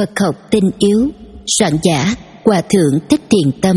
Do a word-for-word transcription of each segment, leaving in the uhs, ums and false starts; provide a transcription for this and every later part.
Phật học tinh yếu, soạn giả Hòa thượng Thích Thiền Tâm.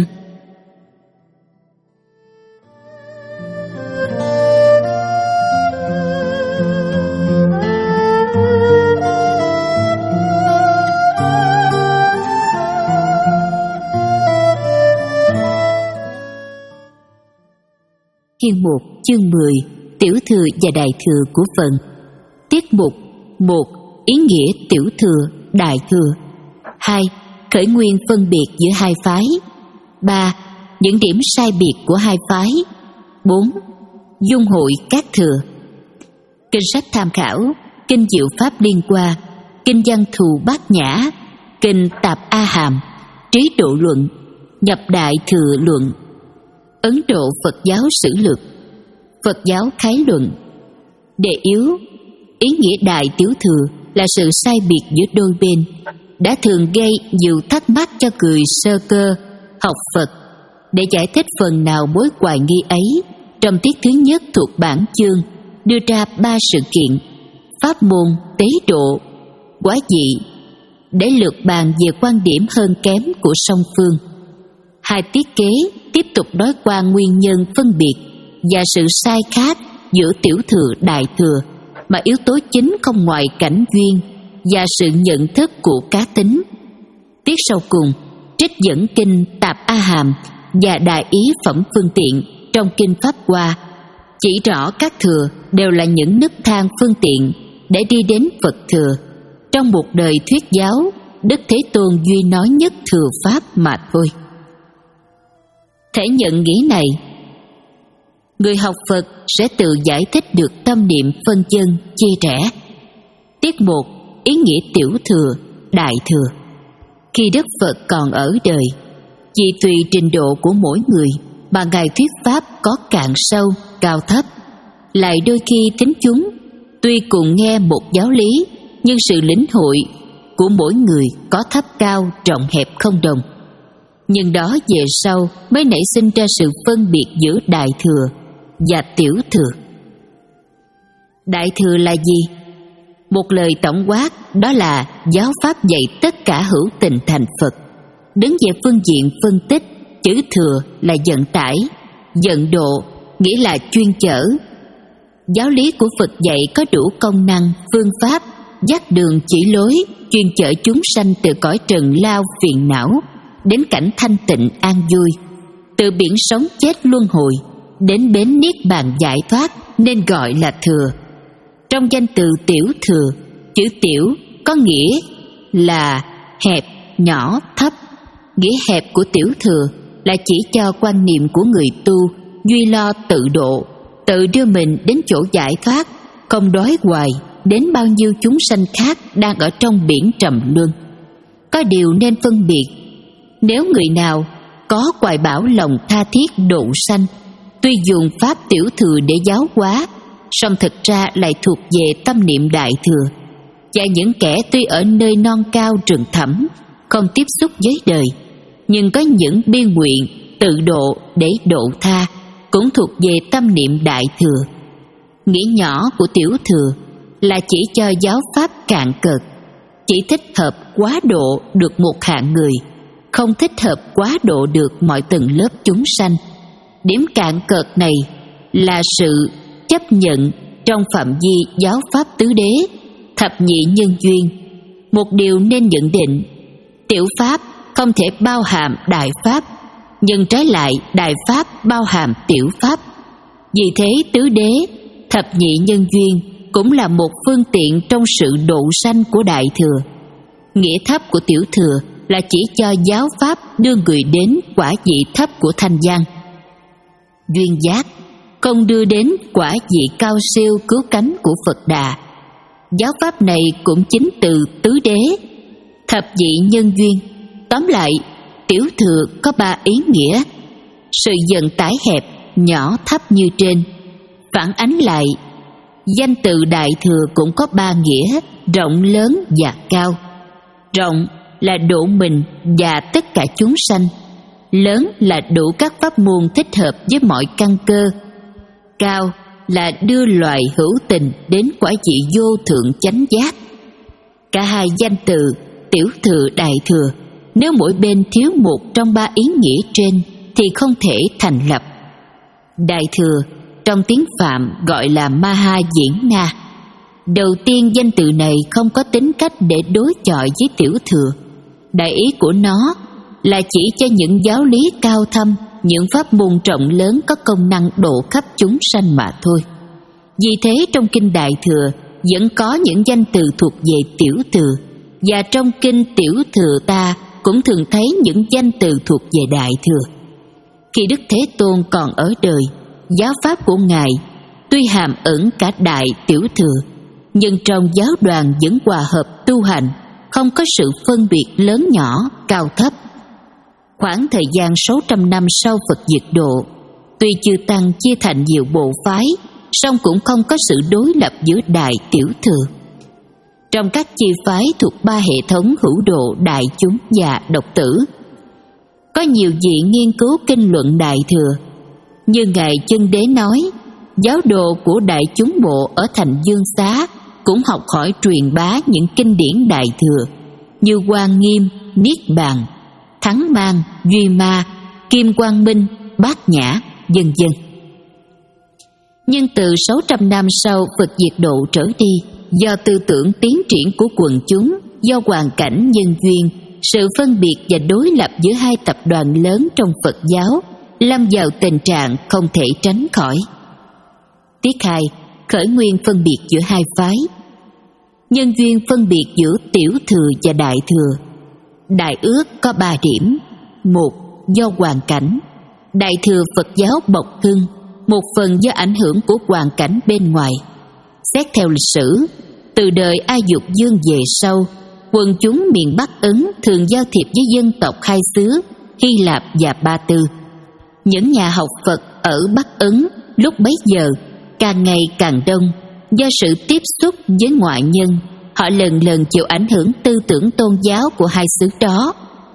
Chương một, chương mười, tiểu thừa và đại thừa của Phật. Tiết mục một. Ý nghĩa tiểu thừa, đại thừa. Hai. Khởi nguyên phân biệt giữa hai phái. Ba. Những điểm sai biệt của hai phái. Bốn. Dung hội các thừa. Kinh sách tham khảo: Kinh Diệu Pháp Liên Hoa, Kinh Văn Thù Bát Nhã, Kinh Tạp A Hàm, Trí Độ Luận, Nhập Đại Thừa Luận, Ấn Độ Phật giáo Sử Lược, Phật giáo Khái Luận. Đề yếu: ý nghĩa đại tiểu thừa là sự sai biệt giữa đôi bên, đã thường gây nhiều thắc mắc cho người sơ cơ học Phật. Để giải thích phần nào mối hoài nghi ấy, trong tiết thứ nhất thuộc bản chương đưa ra ba sự kiện: pháp môn, tế độ, quá dị, để lược bàn về quan điểm hơn kém của song phương. Hai tiết kế tiếp tục nói qua nguyên nhân phân biệt và sự sai khác giữa tiểu thừa đại thừa, mà yếu tố chính không ngoài cảnh duyên và sự nhận thức của cá tính. Tiết sau cùng trích dẫn kinh Tạp A Hàm và đại ý phẩm phương tiện trong kinh Pháp Hoa, chỉ rõ các thừa đều là những nấc thang phương tiện để đi đến Phật thừa. Trong một đời thuyết giáo, Đức Thế Tôn duy nói nhất thừa pháp mà thôi. Thể nhận nghĩa này, người học Phật sẽ tự giải thích được tâm niệm phân chân chia rẽ. Tiết một. Ý nghĩa tiểu thừa, đại thừa. Khi Đức Phật còn ở đời, vì tùy trình độ của mỗi người mà Ngài thuyết pháp có cạn sâu, cao thấp. Lại đôi khi thính chúng tuy cùng nghe một giáo lý, nhưng sự lĩnh hội của mỗi người có thấp cao, rộng hẹp không đồng. Nhưng đó về sau mới nảy sinh ra sự phân biệt giữa đại thừa và tiểu thừa. Đại thừa là gì? Một lời tổng quát, đó là giáo pháp dạy tất cả hữu tình thành Phật. Đứng về phương diện phân tích, chữ thừa là vận tải, vận độ nghĩa là chuyên chở. Giáo lý của Phật dạy có đủ công năng, phương pháp, dắt đường chỉ lối, chuyên chở chúng sanh từ cõi trần lao phiền não đến cảnh thanh tịnh an vui, từ biển sống chết luân hồi đến bến niết bàn giải thoát, nên gọi là thừa. Trong danh từ tiểu thừa, chữ tiểu có nghĩa là hẹp, nhỏ, thấp. Nghĩa hẹp của tiểu thừa là chỉ cho quan niệm của người tu duy lo tự độ, tự đưa mình đến chỗ giải thoát, không đói hoài đến bao nhiêu chúng sanh khác đang ở trong biển trầm luân. Có điều nên phân biệt: nếu người nào có hoài bão lòng tha thiết độ sanh, tuy dùng pháp tiểu thừa để giáo hóa, song thực ra lại thuộc về tâm niệm đại thừa. Và những kẻ tuy ở nơi non cao rừng thẳm, không tiếp xúc với đời, nhưng có những biên nguyện tự độ để độ tha, cũng thuộc về tâm niệm đại thừa. Nghĩa nhỏ của tiểu thừa là chỉ cho giáo pháp cạn cợt, chỉ thích hợp quá độ được một hạng người, không thích hợp quá độ được mọi tầng lớp chúng sanh. Điểm cạn cợt này là sự chấp nhận trong phạm vi giáo pháp tứ đế, thập nhị nhân duyên. Một điều nên nhận định: tiểu pháp không thể bao hàm đại pháp, nhưng trái lại đại pháp bao hàm tiểu pháp. Vì thế tứ đế, thập nhị nhân duyên cũng là một phương tiện trong sự độ sanh của đại thừa. Nghĩa thấp của tiểu thừa là chỉ cho giáo pháp đưa người đến quả vị thấp của thanh văn, duyên giác, không đưa đến quả vị cao siêu cứu cánh của Phật Đà. Giáo pháp này cũng chính từ tứ đế, thập vị nhân duyên. Tóm lại, tiểu thừa có ba ý nghĩa: sự vận tải hẹp, nhỏ, thấp như trên. Phản ánh lại, danh từ đại thừa cũng có ba nghĩa: rộng, lớn và cao. Rộng là độ mình và tất cả chúng sanh. Lớn là đủ các pháp môn thích hợp với mọi căn cơ. Cao là đưa loài hữu tình đến quả vị vô thượng chánh giác. Cả hai danh từ tiểu thừa, đại thừa, nếu mỗi bên thiếu một trong ba ý nghĩa trên thì không thể thành lập. Đại thừa trong tiếng Phạm gọi là Maha Diễn Nga. Đầu tiên, danh từ này không có tính cách để đối chọi với tiểu thừa. Đại ý của nó là chỉ cho những giáo lý cao thâm, những pháp môn rộng lớn có công năng độ khắp chúng sanh mà thôi. Vì thế trong kinh Đại Thừa vẫn có những danh từ thuộc về tiểu thừa, và trong kinh Tiểu Thừa ta cũng thường thấy những danh từ thuộc về Đại Thừa. Khi Đức Thế Tôn còn ở đời, giáo pháp của Ngài tuy hàm ẩn cả đại tiểu thừa, nhưng trong giáo đoàn vẫn hòa hợp tu hành, không có sự phân biệt lớn nhỏ, cao thấp. Khoảng thời gian sáu trăm năm sau Phật diệt độ, tuy chư tăng chia thành nhiều bộ phái, song cũng không có sự đối lập giữa đại tiểu thừa. Trong các chi phái thuộc ba hệ thống hữu độ, đại chúng và độc tử, có nhiều vị nghiên cứu kinh luận Đại Thừa. Như Ngài Chân Đế nói, giáo đồ của đại chúng bộ ở thành Dương Xá cũng học hỏi truyền bá những kinh điển Đại Thừa như Quan Nghiêm, Niết Bàn, Thắng Mang, Duy Ma, Kim Quang Minh, Bát Nhã, vân vân. Nhưng từ sáu trăm năm sau Phật diệt độ trở đi, do tư tưởng tiến triển của quần chúng, do hoàn cảnh nhân duyên, sự phân biệt và đối lập giữa hai tập đoàn lớn trong Phật giáo lâm vào tình trạng không thể tránh khỏi. Tiết hai, khởi nguyên phân biệt giữa hai phái. Nhân duyên phân biệt giữa tiểu thừa và đại thừa. Đại ước có ba điểm. Một, do hoàn cảnh. Đại thừa Phật giáo bộc hưng, một phần do ảnh hưởng của hoàn cảnh bên ngoài. Xét theo lịch sử, từ đời A Dục Dương về sau, quần chúng miền Bắc Ấn thường giao thiệp với dân tộc hai xứ Hy Lạp và Ba Tư. Những nhà học Phật ở Bắc Ấn lúc bấy giờ càng ngày càng đông. Do sự tiếp xúc với ngoại nhân, họ lần lần chịu ảnh hưởng tư tưởng tôn giáo của hai xứ đó,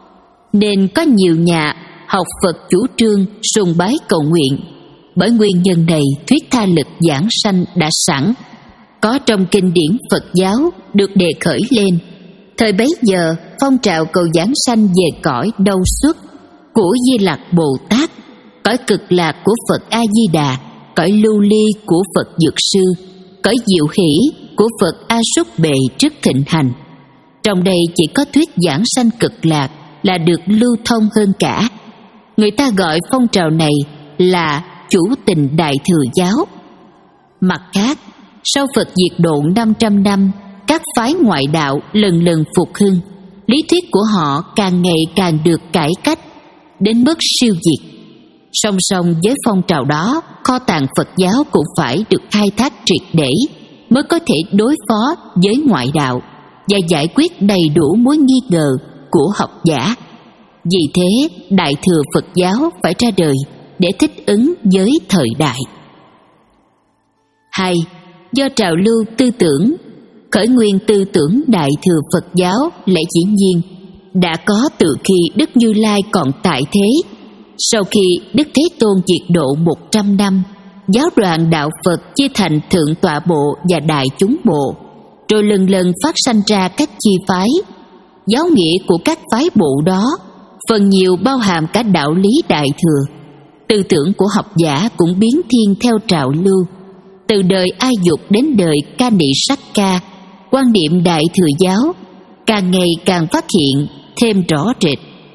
nên có nhiều nhà học Phật chủ trương sùng bái cầu nguyện. Bởi nguyên nhân này, thuyết tha lực giảng sanh đã sẵn, có trong kinh điển Phật giáo được đề khởi lên. Thời bấy giờ, phong trào cầu giảng sanh về cõi Đâu Xuất của Di Lặc Bồ Tát, cõi Cực Lạc của Phật A Di Đà, cõi Lưu Ly của Phật Dược Sư, cõi Diệu Hỷ của Phật A Súc Bệ rất thịnh hành. Trong đây chỉ có thuyết giảng sanh Cực Lạc là được lưu thông hơn cả. Người ta gọi phong trào này là chủ tình Đại Thừa giáo. Mặt khác, sau Phật diệt độ năm trăm năm, các phái ngoại đạo lần lần phục hưng, lý thuyết của họ càng ngày càng được cải cách đến mức siêu diệt. Song song với phong trào đó, kho tàng Phật giáo cũng phải được khai thác triệt để mới có thể đối phó với ngoại đạo và giải quyết đầy đủ mối nghi ngờ của học giả. Vì thế, Đại thừa Phật giáo phải ra đời để thích ứng với thời đại. Hai, do trào lưu tư tưởng. Khởi nguyên tư tưởng Đại thừa Phật giáo lẽ dĩ nhiên đã có từ khi Đức Như Lai còn tại thế. Sau khi Đức Thế Tôn diệt độ một trăm năm, giáo đoàn đạo Phật chia thành Thượng Tọa Bộ và Đại chúng Bộ, rồi lần lần phát sanh ra các chi phái. Giáo nghĩa của các phái bộ đó phần nhiều bao hàm cả đạo lý Đại thừa. Tư tưởng của học giả cũng biến thiên theo trào lưu. Từ đời A Dục đến đời Ca Nị Sắc Ca, quan niệm Đại thừa giáo càng ngày càng phát hiện thêm rõ rệt.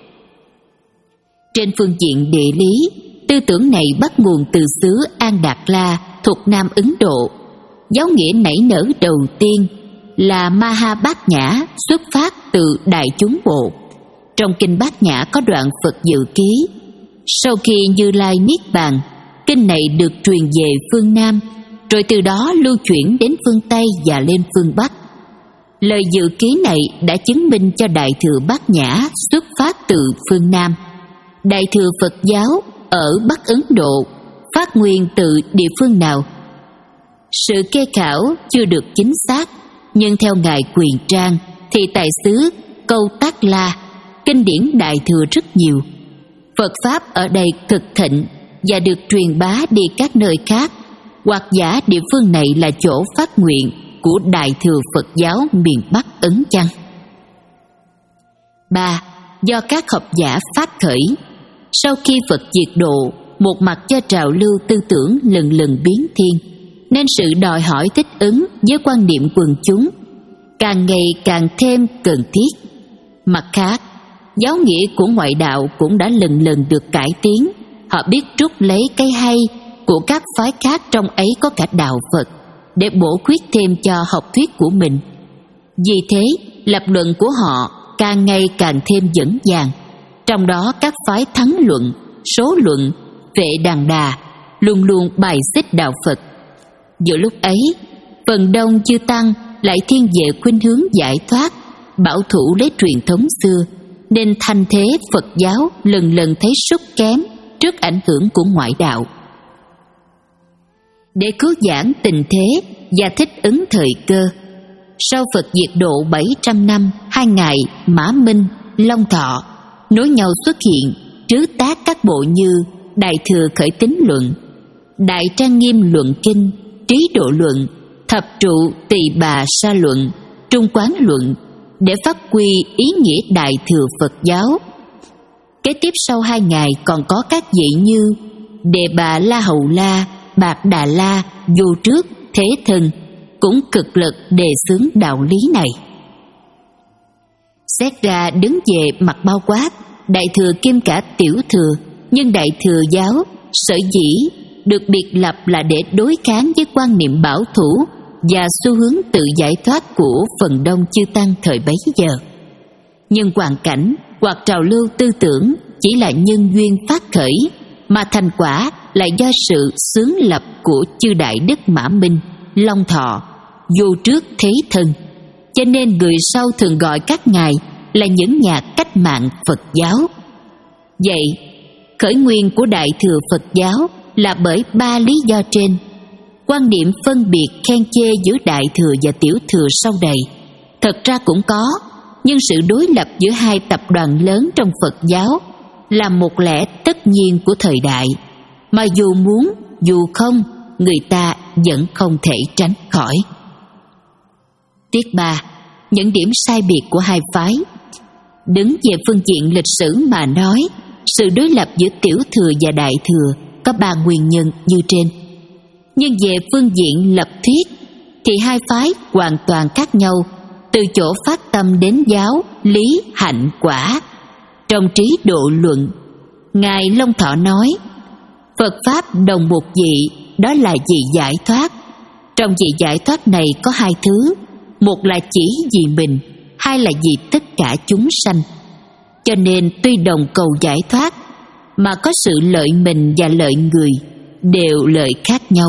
Trên phương diện địa lý, tư tưởng này bắt nguồn từ xứ An Đạt La thuộc Nam Ấn Độ. Giáo nghĩa nảy nở đầu tiên là Maha Bát Nhã, xuất phát từ Đại chúng Bộ. Trong kinh Bát Nhã có đoạn Phật dự ký: sau khi Như Lai niết bàn, kinh này được truyền về phương Nam, rồi từ đó lưu chuyển đến phương Tây và lên phương Bắc. Lời dự ký này đã chứng minh cho Đại thừa Bát Nhã xuất phát từ phương Nam. Đại thừa Phật giáo ở Bắc Ấn Độ phát nguyên từ địa phương nào? Sự kê khảo chưa được chính xác, nhưng theo Ngài Quyền Trang thì tại xứ Câu Tác La, kinh điển Đại thừa rất nhiều. Phật Pháp ở đây cực thịnh và được truyền bá đi các nơi khác, hoặc giả địa phương này là chỗ phát nguyện của Đại thừa Phật giáo miền Bắc Ấn chăng? Ba, do các học giả phát khởi. Sau khi Phật diệt độ, một mặt cho trào lưu tư tưởng lần lần biến thiên, nên sự đòi hỏi thích ứng với quan niệm quần chúng càng ngày càng thêm cần thiết. Mặt khác, giáo nghĩa của ngoại đạo cũng đã lần lần được cải tiến. Họ biết rút lấy cái hay của các phái khác, trong ấy có cả đạo Phật, để bổ khuyết thêm cho học thuyết của mình. Vì thế, lập luận của họ càng ngày càng thêm vững vàng. Trong đó các phái thắng luận, số luận, vệ đàn đà luôn luôn bài xích đạo Phật. Giữa lúc ấy, phần đông chư tăng lại thiên về khuynh hướng giải thoát, bảo thủ lấy truyền thống xưa, nên thanh thế Phật giáo lần lần thấy sút kém trước ảnh hưởng của ngoại đạo. Để cứu vãn tình thế và thích ứng thời cơ, sau Phật diệt độ bảy trăm năm, hai ngài Mã Minh, Long Thọ nối nhau xuất hiện, trứ tác các bộ như Đại Thừa Khởi Tín Luận, Đại Trang Nghiêm Luận Kinh, Trí Độ Luận, Thập Trụ Tỳ Bà Sa Luận, Trung Quán Luận, để phát huy ý nghĩa Đại Thừa Phật giáo. Kế tiếp sau hai ngài còn có các vị như Đề Bà La Hầu La, Bạc Đà La, Vô Trước, Thế Thân cũng cực lực đề xướng đạo lý này. Xét ra đứng về mặt bao quát, Đại Thừa kiêm cả Tiểu Thừa, nhưng Đại Thừa giáo sở dĩ được biệt lập là để đối kháng với quan niệm bảo thủ và xu hướng tự giải thoát của phần đông chư tăng thời bấy giờ. Nhưng hoàn cảnh hoặc trào lưu tư tưởng chỉ là nhân duyên phát khởi, mà thành quả lại do sự xướng lập của chư Đại Đức Mã Minh, Long Thọ, Vô Trước, Thế Thân. Cho nên người sau thường gọi các ngài là những nhà cách mạng Phật giáo. Vậy, khởi nguyên của Đại Thừa Phật giáo là bởi ba lý do trên. Quan điểm phân biệt khen chê giữa Đại Thừa và Tiểu Thừa sau đây thật ra cũng có, nhưng sự đối lập giữa hai tập đoàn lớn trong Phật giáo là một lẽ tất nhiên của thời đại, mà dù muốn dù không, người ta vẫn không thể tránh khỏi. Tiết ba, những điểm sai biệt của hai phái. Đứng về phương diện lịch sử mà nói, sự đối lập giữa Tiểu Thừa và Đại Thừa có ba nguyên nhân như trên. Nhưng về phương diện lập thuyết thì hai phái hoàn toàn khác nhau, từ chỗ phát tâm đến giáo, lý, hạnh, quả. Trong Trí Độ Luận, ngài Long Thọ nói: Phật pháp đồng một vị, đó là vị giải thoát. Trong vị giải thoát này có hai thứ, một là chỉ vì mình, hai là vì tất cả chúng sanh. Cho nên tuy đồng cầu giải thoát, mà có sự lợi mình và lợi người, đều lợi khác nhau.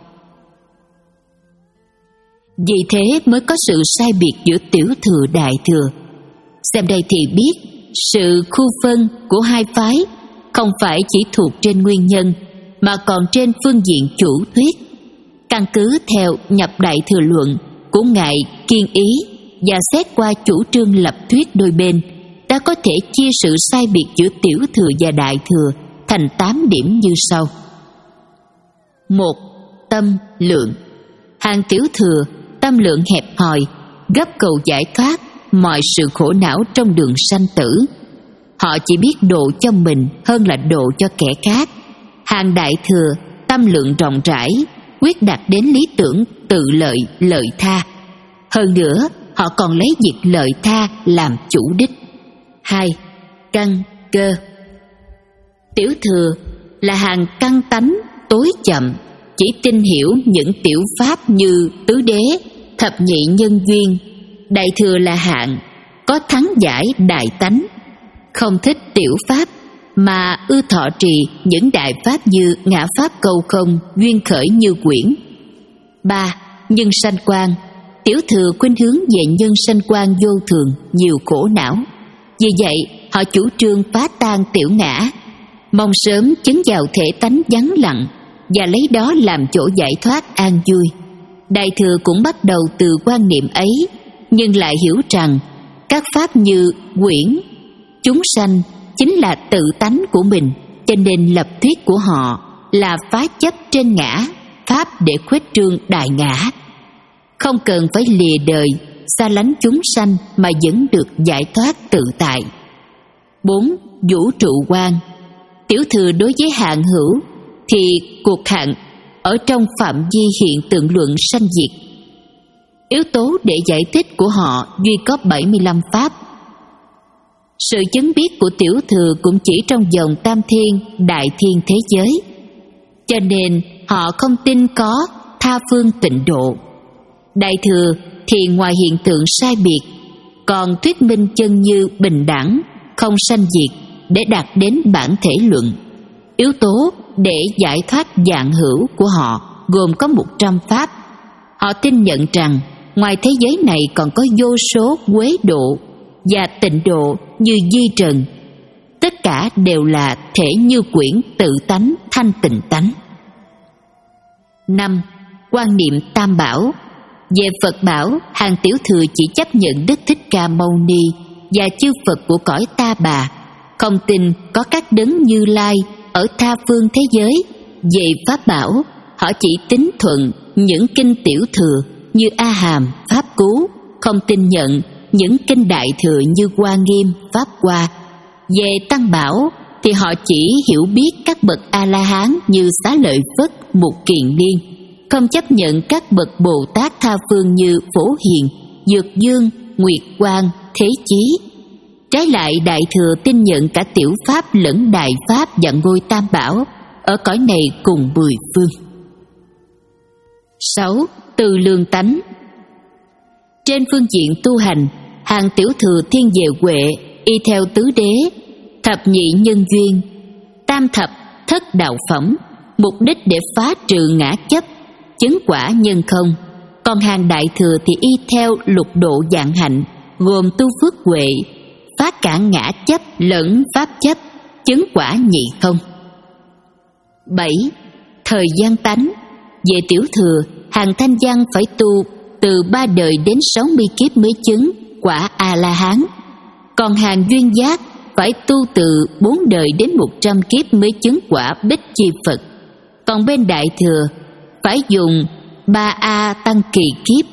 Vì thế mới có sự sai biệt giữa Tiểu Thừa Đại Thừa. Xem đây thì biết sự khu phân của hai phái không phải chỉ thuộc trên nguyên nhân, mà còn trên phương diện chủ thuyết. Căn cứ theo Nhập Đại Thừa Luận của ngài Kiên Ý và xét qua chủ trương lập thuyết đôi bên, ta có thể chia sự sai biệt giữa Tiểu Thừa và Đại Thừa thành tám điểm như sau. Một, tâm lượng. Hàng Tiểu Thừa tâm lượng hẹp hòi, gấp cầu giải thoát mọi sự khổ não trong đường sanh tử. Họ chỉ biết độ cho mình hơn là độ cho kẻ khác. Hàng Đại Thừa tâm lượng rộng rãi, quyết đạt đến lý tưởng tự lợi lợi tha. Hơn nữa, họ còn lấy việc lợi tha làm chủ đích. Hai, căn cơ. Tiểu Thừa là hàng căn tánh tối chậm, chỉ tin hiểu những tiểu pháp như tứ đế, thập nhị nhân duyên. Đại Thừa là hạng có thắng giải đại tánh, không thích tiểu pháp, mà ưa thọ trì những đại pháp như ngã pháp câu không, duyên khởi như quyển. Ba, nhân sanh quan. Tiểu Thừa khuynh hướng về nhân sanh quan vô thường, nhiều khổ não. Vì vậy, họ chủ trương phá tan tiểu ngã, mong sớm chứng vào thể tánh vắng lặng và lấy đó làm chỗ giải thoát an vui. Đại Thừa cũng bắt đầu từ quan niệm ấy, nhưng lại hiểu rằng các pháp như quyển, chúng sanh chính là tự tánh của mình, cho nên lập thuyết của họ là phá chấp trên ngã, pháp để khuếch trương đại ngã. Không cần phải lìa đời, xa lánh chúng sanh mà vẫn được giải thoát tự tại. Bốn. Vũ trụ quan. Tiểu thừa đối với hạn hữu thì cuộc hạn ở trong phạm vi hiện tượng luận sanh diệt. Yếu tố để giải thích của họ duy có bảy mươi lăm pháp. Sự chứng biết của tiểu thừa cũng chỉ trong vòng tam thiên, đại thiên thế giới. Cho nên họ không tin có tha phương tịnh độ. Đại thừa thì ngoài hiện tượng sai biệt, còn thuyết minh chân như bình đẳng, không sanh diệt để đạt đến bản thể luận. Yếu tố để giải thoát vạn hữu của họ gồm có một trăm pháp. Họ tin nhận rằng ngoài thế giới này còn có vô số quế độ và tịnh độ như di trần. Tất cả đều là thể như quyển tự tánh thanh tịnh tánh. Năm. Quan niệm tam bảo. Về Phật bảo, hàng tiểu thừa chỉ chấp nhận Đức Thích Ca Mâu Ni và chư Phật của cõi Ta Bà, không tin có các đấng Như Lai ở tha phương thế giới. Về pháp bảo, họ chỉ tín thuận những kinh tiểu thừa như A Hàm, Pháp Cú, không tin nhận những kinh đại thừa như Hoa Nghiêm, Pháp Hoa. Về tăng bảo thì họ chỉ hiểu biết các bậc A-la-hán như Xá Lợi Phất, Mục Kiền Liên, không chấp nhận các bậc Bồ Tát tha phương như Phổ Hiền, Dược Dương, Nguyệt Quang, Thế Chí. Trái lại, đại thừa tin nhận cả tiểu pháp lẫn đại pháp và ngôi tam bảo ở cõi này cùng mười phương. Sáu. Từ lương tánh. Trên phương diện tu hành, hàng tiểu thừa thiên về huệ, y theo tứ đế, thập nhị nhân duyên, tam thập thất đạo phẩm, mục đích để phá trừ ngã chấp, chứng quả nhân không. Còn hàng đại thừa thì y theo lục độ vạn hạnh, gồm tu phước huệ, phá cả ngã chấp lẫn pháp chấp, chứng quả nhị không. Bảy. Thời gian tánh. Về tiểu thừa, hàng thanh văn phải tu từ ba đời đến sáu mươi kiếp mới chứng quả A-la-hán. Còn hàng duyên giác phải tu từ bốn đời đến một trăm kiếp mới chứng quả Bích Chi Phật. Còn bên đại thừa phải dùng ba A tăng kỳ kiếp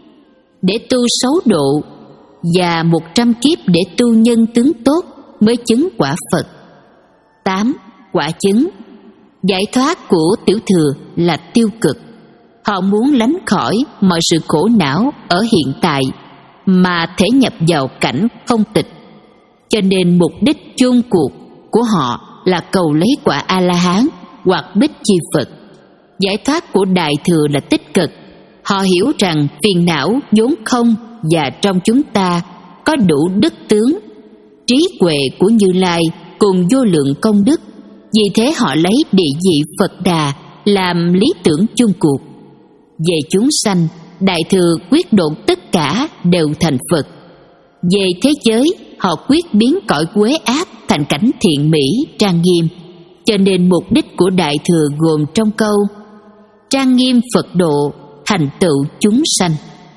để tu sáu độ và một trăm kiếp để tu nhân tướng tốt mới chứng quả Phật. Tám. Quả chứng. Giải thoát của tiểu thừa là tiêu cực. Họ muốn lánh khỏi mọi sự khổ não ở hiện tại mà thể nhập vào cảnh không tịch. Cho nên mục đích chung cuộc của họ là cầu lấy quả A-la-hán hoặc Bích Chi Phật. Giải thoát của đại thừa là tích cực. Họ hiểu rằng phiền não vốn không và trong chúng ta có đủ đức tướng, trí huệ của Như Lai cùng vô lượng công đức. Vì thế họ lấy địa vị Phật Đà làm lý tưởng chung cuộc. Về chúng sanh, đại thừa quyết độ tất cả đều thành Phật. Về thế giới, họ quyết biến cõi quế ác thành cảnh thiện mỹ trang nghiêm. Cho nên mục đích của đại thừa gồm trong câu trang nghiêm Phật độ, thành tựu chúng sanh.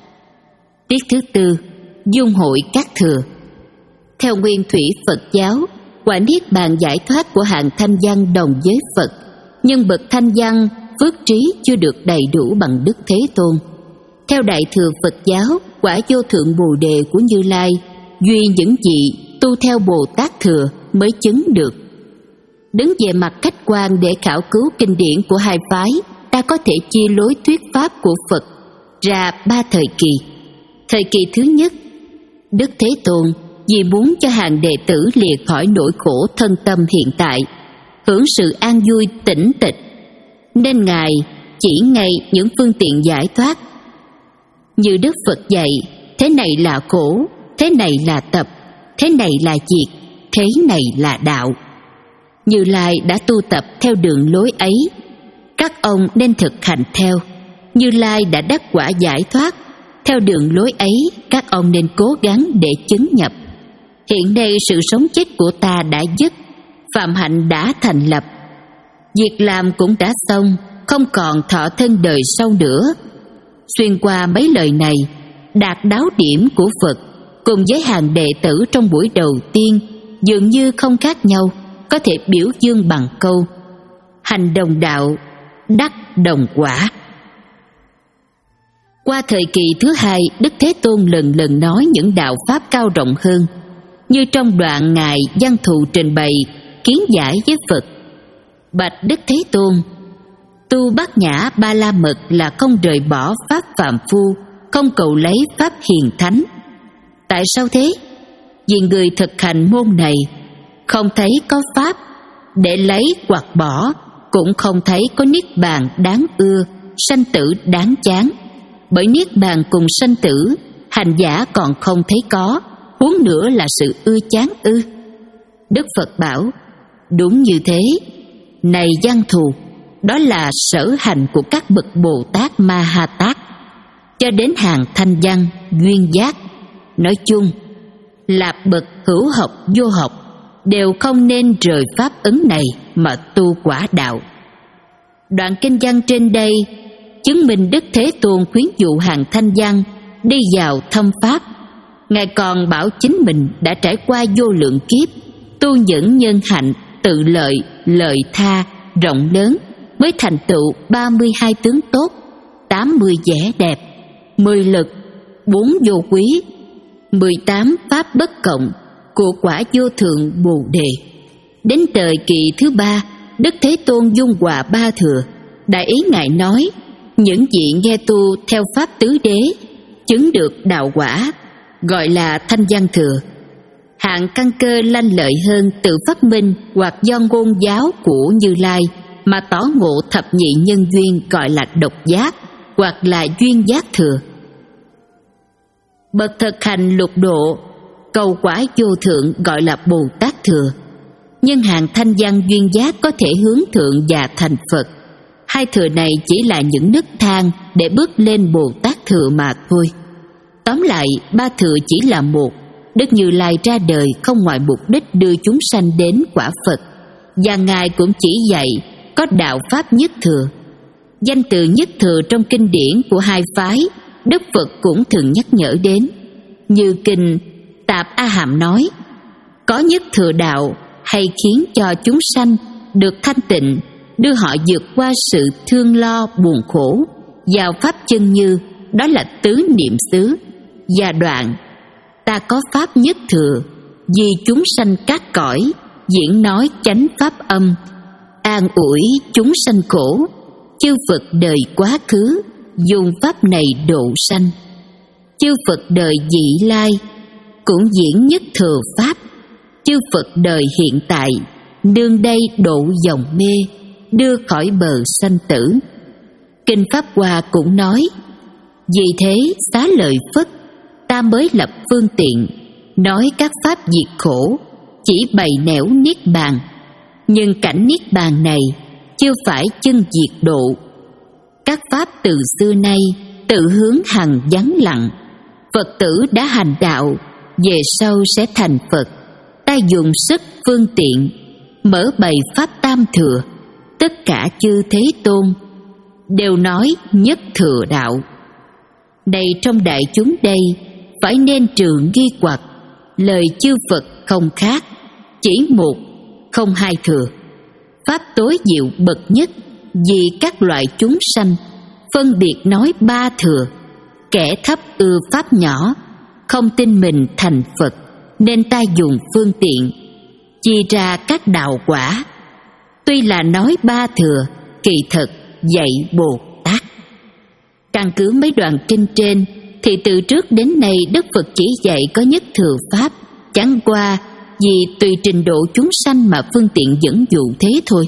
Tiết thứ tư. Dung hội các thừa. Theo nguyên thủy Phật giáo, quả niết bàn giải thoát của hạng thanh văn đồng với Phật, nhưng bậc thanh văn phước trí chưa được đầy đủ bằng Đức Thế Tôn. Theo đại thừa Phật giáo, quả vô thượng Bồ đề của Như Lai duy những gì tu theo Bồ Tát thừa mới chứng được. Đứng về mặt khách quan để khảo cứu kinh điển của hai phái, ta có thể chia lối thuyết pháp của Phật ra ba thời kỳ. Thời kỳ thứ nhất, Đức Thế Tôn vì muốn cho hàng đệ tử lìa khỏi nỗi khổ thân tâm hiện tại, hưởng sự an vui tĩnh tịch, nên Ngài chỉ ngay những phương tiện giải thoát. Như Đức Phật dạy, thế này là khổ, thế này là tập, thế này là diệt, thế này là đạo. Như Lai đã tu tập theo đường lối ấy, các ông nên thực hành theo. Như Lai đã đắc quả giải thoát, theo đường lối ấy các ông nên cố gắng để chứng nhập. Hiện nay sự sống chết của ta đã dứt, phạm hạnh đã thành lập, việc làm cũng đã xong, không còn thọ thân đời sau nữa. Xuyên qua mấy lời này, đạt đáo điểm của Phật cùng với hàng đệ tử trong buổi đầu tiên dường như không khác nhau, có thể biểu dương bằng câu hành đồng đạo, đắc đồng quả. Qua thời kỳ thứ hai, Đức Thế Tôn lần lần nói những đạo pháp cao rộng hơn, như trong đoạn Ngài Văn Thù trình bày kiến giải với Phật: Bạch Đức Thế Tôn, tu Bát Nhã Ba La Mật là không rời bỏ pháp phàm phu, không cầu lấy pháp hiền thánh. Tại sao thế? Vì người thực hành môn này không thấy có pháp để lấy hoặc bỏ, cũng không thấy có niết bàn đáng ưa, sanh tử đáng chán. Bởi niết bàn cùng sanh tử, hành giả còn không thấy có, huống nữa là sự ưa chán ư? Đức Phật bảo: đúng như thế. Này Văn Thù, đó là sở hành của các bậc Bồ Tát Ma Ha Tát, cho đến hàng Thanh Văn, Duyên Giác. Nói chung là bậc hữu học vô học đều không nên rời pháp ấn này mà tu quả đạo. Đoạn kinh văn trên đây chứng minh Đức Thế Tôn khuyến dụ hàng Thanh Văn đi vào thâm pháp. Ngài còn bảo chính mình đã trải qua vô lượng kiếp tu những nhân hạnh tự lợi, lợi tha rộng lớn, mới thành tựu ba mươi hai tướng tốt, tám mươi vẻ đẹp, mười lực, bốn vô quý, mười tám pháp bất cộng của quả vô thượng Bồ Đề. Đến thời kỳ thứ ba, Đức Thế Tôn dung hòa ba thừa. Đại ý Ngài nói: những vị nghe tu theo pháp tứ đế, chứng được đạo quả, gọi là Thanh Văn thừa. Hạng căn cơ lanh lợi hơn tự phát minh hoặc do ngôn giáo của Như Lai mà tỏ ngộ thập nhị nhân duyên, gọi là độc giác hoặc là duyên giác thừa. Bậc thực hành lục độ cầu quả vô thượng gọi là Bồ Tát thừa. Nhưng hàng Thanh Văn duyên giác có thể hướng thượng và thành Phật. Hai thừa này chỉ là những nấc thang để bước lên Bồ Tát thừa mà thôi. Tóm lại, ba thừa chỉ là một. Đức Như Lai ra đời không ngoài mục đích đưa chúng sanh đến quả Phật, và Ngài cũng chỉ dạy có đạo pháp nhất thừa. Danh từ nhất thừa trong kinh điển của hai phái, Đức Phật cũng thường nhắc nhở đến. Như kinh Tạp A Hàm nói: có nhất thừa đạo hay khiến cho chúng sanh được thanh tịnh, đưa họ vượt qua sự thương lo buồn khổ vào pháp chân như, đó là tứ niệm xứ. Và đoạn: ta có pháp nhất thừa, vì chúng sanh các cõi, diễn nói chánh pháp âm, an ủi chúng sanh khổ, chư Phật đời quá khứ, dùng pháp này độ sanh. Chư Phật đời vị lai, cũng diễn nhất thừa pháp. Chư Phật đời hiện tại, nương đây độ dòng mê, đưa khỏi bờ sanh tử. Kinh Pháp Hoa cũng nói: vì thế xá lợi Phất, ta mới lập phương tiện, nói các pháp diệt khổ, chỉ bày nẻo niết bàn. Nhưng cảnh niết bàn này chưa phải chân diệt độ. Các pháp từ xưa nay tự hướng hằng vắng lặng. Phật tử đã hành đạo, về sau sẽ thành Phật. Ta dùng sức phương tiện, mở bày pháp tam thừa. Tất cả chư Thế Tôn đều nói nhất thừa đạo. Này trong đại chúng đây, phải nên trừ nghi hoặc, lời chư Phật không khác, chỉ một không hai thừa. Pháp tối diệu bậc nhất, vì các loại chúng sanh phân biệt nói ba thừa. Kẻ thấp ưa pháp nhỏ, không tin mình thành Phật, nên ta dùng phương tiện chia ra các đạo quả. Tuy là nói ba thừa, kỳ thực dạy Bồ Tát. Căn cứ mấy đoạn kinh trên thì từ trước đến nay Đức Phật chỉ dạy có nhất thừa pháp, chẳng qua vì tùy trình độ chúng sanh mà phương tiện dẫn dụ thế thôi.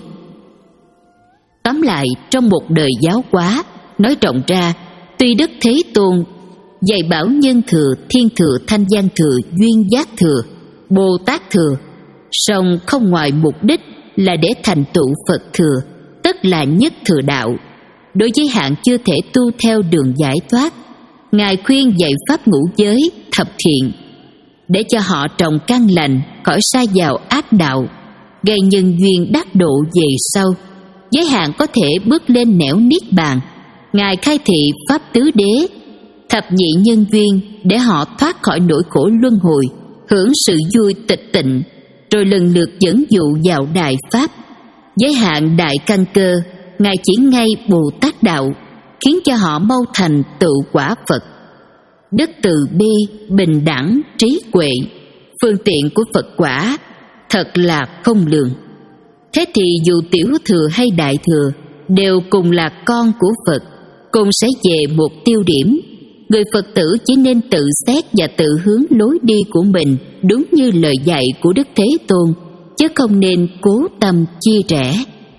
Tóm lại, trong một đời giáo hóa, nói rộng ra, tuy Đức Thế Tôn dạy bảo nhân thừa, thiên thừa, thanh văn thừa, duyên giác thừa, Bồ Tát thừa, song không ngoài mục đích là để thành tựu Phật thừa, tức là nhất thừa đạo. Đối với hạng chưa thể tu theo đường giải thoát, Ngài khuyên dạy pháp ngũ giới, thập thiện, để cho họ trồng căn lành, khỏi sa vào ác đạo, gây nhân duyên đắc độ về sau. Giới hạn có thể bước lên nẻo niết bàn, Ngài khai thị pháp tứ đế, thập nhị nhân duyên, để họ thoát khỏi nỗi khổ luân hồi, hưởng sự vui tịch tịnh, rồi lần lượt dẫn dụ vào đại pháp. Giới hạn đại căn cơ, Ngài chỉ ngay Bồ Tát đạo, khiến cho họ mau thành tựu quả Phật. Đức từ bi, bình đẳng, trí huệ, phương tiện của Phật quả thật là không lường. Thế thì dù tiểu thừa hay đại thừa đều cùng là con của Phật, cùng sẽ về một tiêu điểm. Người Phật tử chỉ nên tự xét và tự hướng lối đi của mình đúng như lời dạy của Đức Thế Tôn, chứ không nên cố tâm chia rẽ.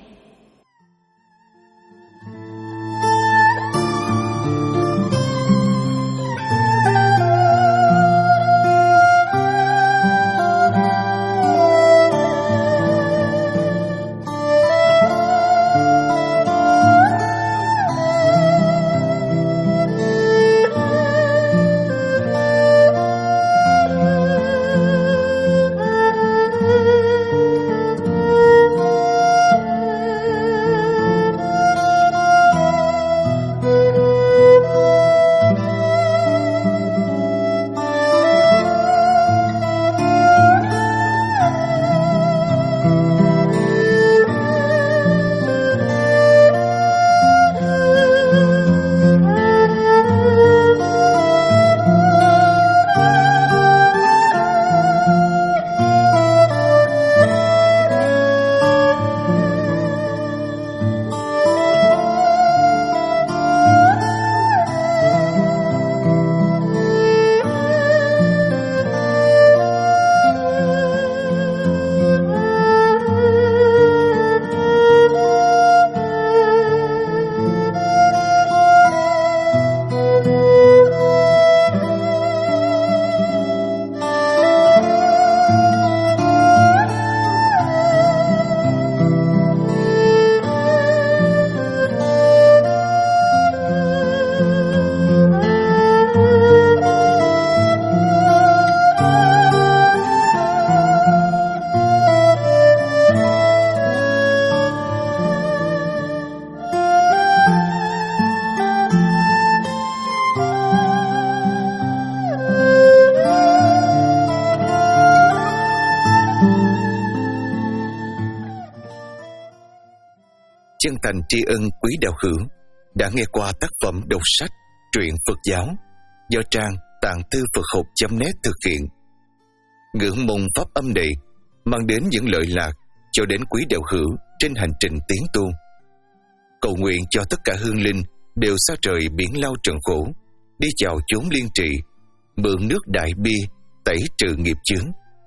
Chân thành tri ân quý đạo hữu đã nghe qua tác phẩm đọc sách truyện Phật giáo do trang tạng thư Phật học chấm net thực hiện. Ngưỡng mong pháp âm này mang đến những lợi lạc cho đến quý đạo hữu trên hành trình tiến tu. Cầu nguyện cho tất cả hương linh đều xa trời biển lao trần khổ, đi chào chốn liên trị, mượn nước đại bi tẩy trừ nghiệp chướng.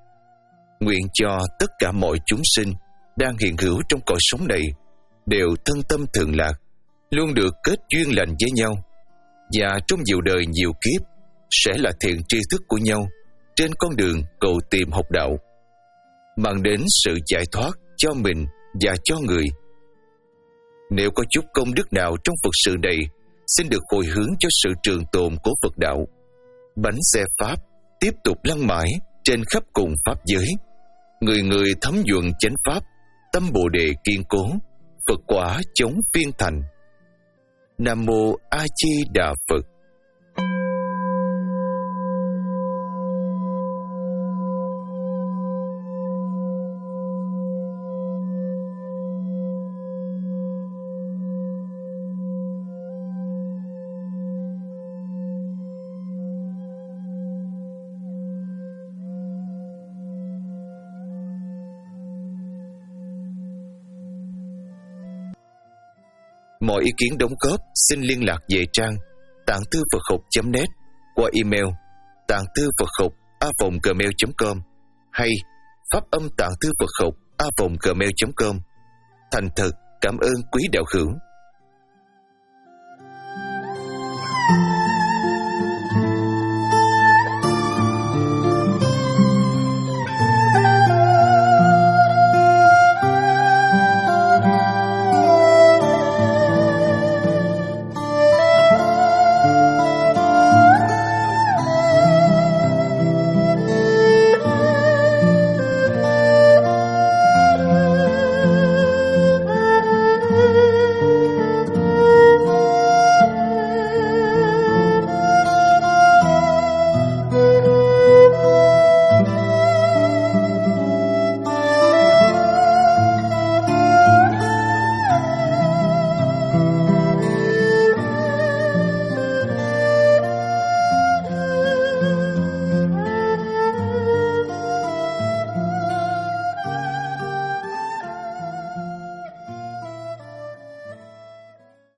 Nguyện cho tất cả mọi chúng sinh đang hiện hữu trong cõi sống này đều thân tâm thường lạc, luôn được kết duyên lành với nhau, và trong nhiều đời nhiều kiếp sẽ là thiện tri thức của nhau trên con đường cầu tìm học đạo, mang đến sự giải thoát cho mình và cho người. Nếu có chút công đức nào trong Phật sự này, xin được hồi hướng cho sự trường tồn của Phật đạo. Bánh xe Pháp tiếp tục lăn mãi trên khắp cùng Pháp giới, người người thấm nhuận chánh Pháp, tâm Bồ Đề kiên cố, Phật quả chống phiên thành. Nam Mô A Di Đà Phật. Mọi ý kiến đóng góp xin liên lạc về trang tạng thư Phật học chấm net qua email tạng thư Phật học a vòng gmail chấm com hay pháp âm tạng thư Phật học a vòng gmail chấm com. Thành thật cảm ơn quý đạo hữu.